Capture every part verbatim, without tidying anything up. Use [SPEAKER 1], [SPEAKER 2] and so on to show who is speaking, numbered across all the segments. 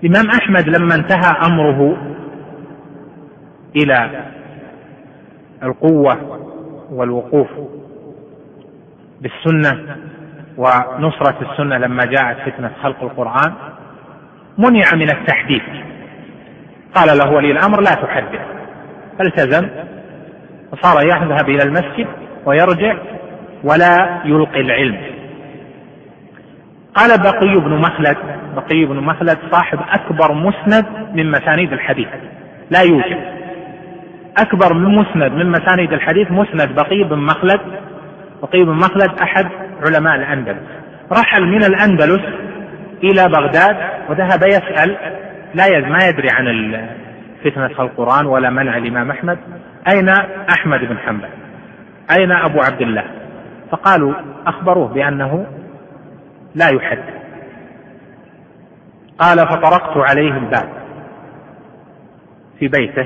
[SPEAKER 1] الإمام أحمد لما انتهى أمره إلى القوة والوقوف بالسنة ونصرة السنة لما جاءت فتنة خلق القرآن، منع من التحديث، قال له ولي الأمر لا تحدث، فالتزم وصار يذهب إلى المسجد ويرجع ولا يلقي العلم. قال بقي بن مخلد، بقي بن مخلد صاحب أكبر مسند من مسانيد الحديث، لا يوجد أكبر من مسند من مسانيد الحديث مسند بقي بن مخلد. بقي بن مخلد أحد علماء الأندلس، رحل من الأندلس إلى بغداد وذهب يسأل، لا يد ما يدري عن فتنة القرآن ولا منع الإمام أحمد، أين أحمد بن حنبل، أين أبو عبد الله؟ فقالوا أخبروه بأنه لا يحدث. قال فطرقت عليه الباب في بيته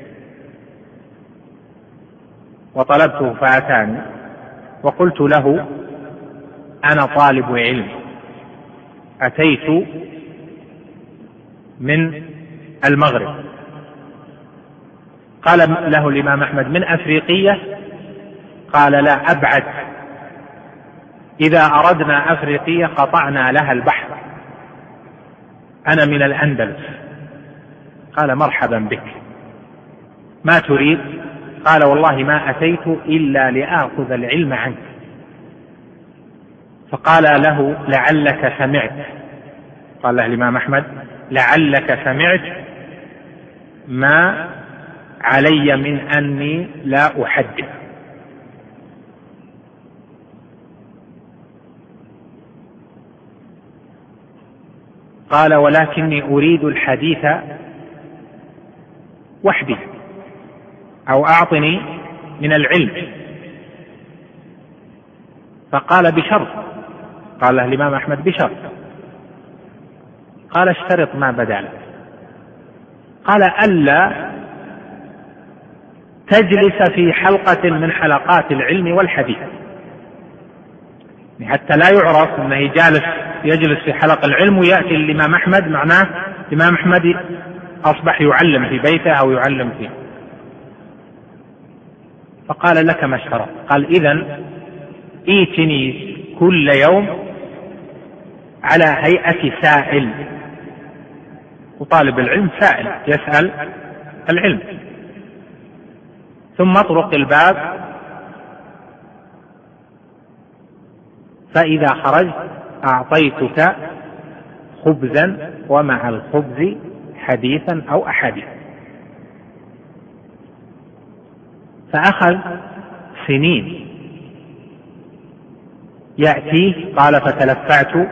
[SPEAKER 1] وطلبته فأتاني وقلت له أنا طالب علم، أتيت من المغرب. قال له الإمام أحمد من أفريقية؟ قال لا أبعد، إذا أردنا أفريقية قطعنا لها البحر، أنا من الأندلس. قال مرحبا بك، ما تريد؟ قال والله ما أتيت إلا لآخذ العلم عنك. فقال له لعلك سمعت، قال له الإمام أحمد لعلك سمعت ما علي من أني لا أحدث. قال ولكني أريد الحديث وحدي، أو أعطني من العلم. فقال بشرط، قال له الإمام أحمد بشرط. قال اشترط ما بدا لك. قال ألا تجلس في حلقة من حلقات العلم والحديث، حتى لا يعرف أنه جالس يجلس في حلقة العلم ويأتي الإمام أحمد، معناه الإمام أحمد أصبح يعلم في بيته أو يعلم فيه. فقال لك ما اشترط. قال إذن ائتني كل يوم على هيئة سائل، وطالب العلم سائل يسأل العلم، ثم اطرق الباب، فإذا خرجت أعطيتك خبزا ومع الخبز حديثا أو أحاديث. فأخذ سنين يأتيه. قال فتلفعت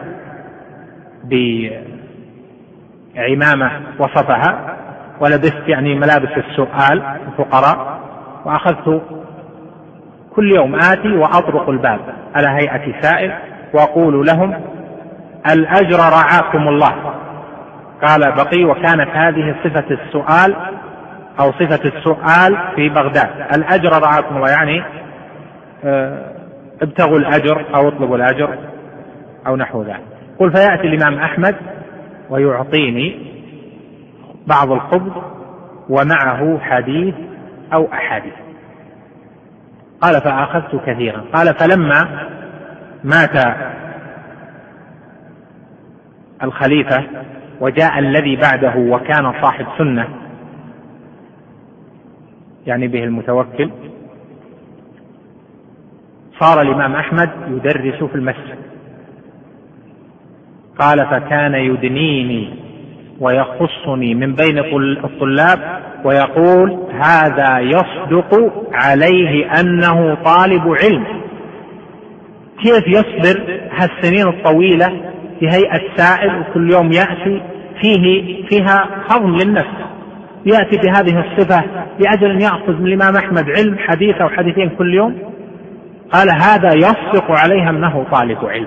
[SPEAKER 1] بعمامة وصفها ولبست يعني ملابس السؤال الفقراء، وأخذت كل يوم آتي وأطرق الباب على هيئة سائل وأقول لهم الأجر رعاكم الله. قال بقي وكانت هذه صفة السؤال أو صفة السؤال في بغداد، الأجر رعاكم الله، يعني ابتغوا الأجر أو اطلبوا الأجر أو نحو ذلك. قل فيأتي الإمام أحمد ويعطيني بعض الخبز ومعه حديث أو أحاديث. قال فأخذت كثيرا. قال فلما مات الخليفة وجاء الذي بعده وكان صاحب سنة، يعني به المتوكل، صار الإمام أحمد يدرس في المسجد. قال فكان يدنيني ويخصني من بين الطلاب ويقول هذا يصدق عليه أنه طالب علم. كيف يصبر هالسنين الطويلة في هيئة سائل وكل يوم يأتي فيه فيها خضم للنفس، يأتي بهذه الصفة لأجل أن يأخذ من الإمام أحمد علم حديث أو حديثين كل يوم؟ قال هذا يصدق عليه أنه طالب علم.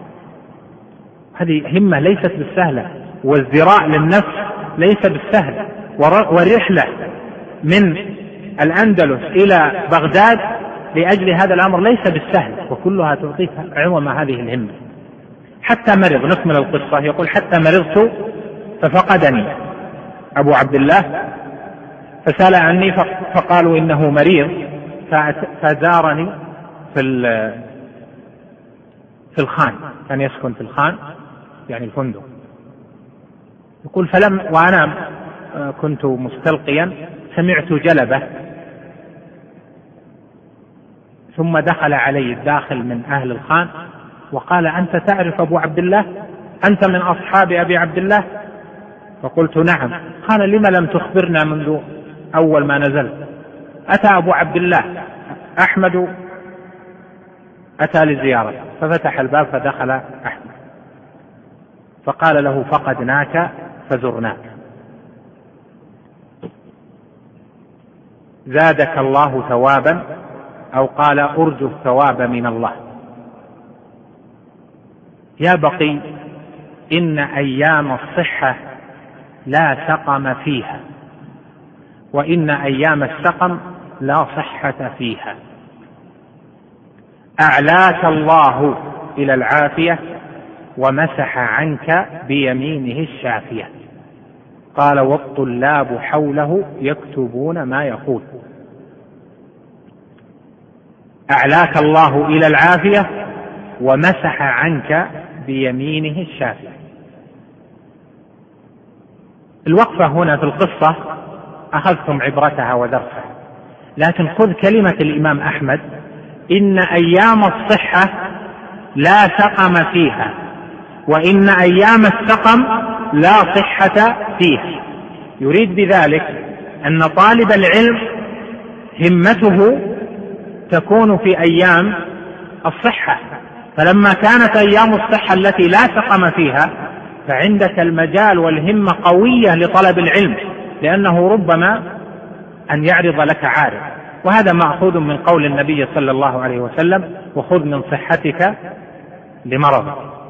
[SPEAKER 1] هذه همة ليست بالسهلة، والذراع للنفس ليس بالسهل، والرحلة من الأندلس إلى بغداد لأجل هذا الأمر ليس بالسهل، وكلها تعطيك عظم هذه الهمة. حتى مرض، نكمل القصة، يقول حتى مرضت ففقدني أبو عبد الله فسأل عني فقالوا إنه مريض فزارني في في الخان، كان يسكن في الخان يعني الفندق. يقول فلم وأنا كنت مستلقيا سمعت جلبة ثم دخل علي الداخل من أهل الخان وقال أنت تعرف أبو عبد الله؟ أنت من أصحاب أبي عبد الله؟ فقلت نعم. قال لما لم تخبرنا منذ أول ما نزلت؟ أتى أبو عبد الله أحمد أتى لزيارته، ففتح الباب فدخل أحمد فقال له فقدناك فزرناك، زادك الله ثوابا، أو قال أرجو الثواب من الله. يا بقي إن أيام الصحة لا سقم فيها، وإن أيام السقم لا صحة فيها. أعلاك الله إلى العافية ومسح عنك بيمينه الشافية. قال والطلاب حوله يكتبون ما يقول. أعلاك الله إلى العافية ومسح عنك بيمينه الشافية. الوقفة هنا في القصة أخذتم عبرتها ودرسها، لكن خذ كلمة الإمام أحمد إن أيام الصحة لا سقم فيها، وإن أيام السقم لا صحة فيها. يريد بذلك أن طالب العلم همته تكون في أيام الصحة، فلما كانت أيام الصحة التي لا سقم فيها فعندك المجال والهمة قوية لطلب العلم، لأنه ربما أن يعرض لك عارض. وهذا مأخوذ من قول النبي صلى الله عليه وسلم وخذ من صحتك لمرضك.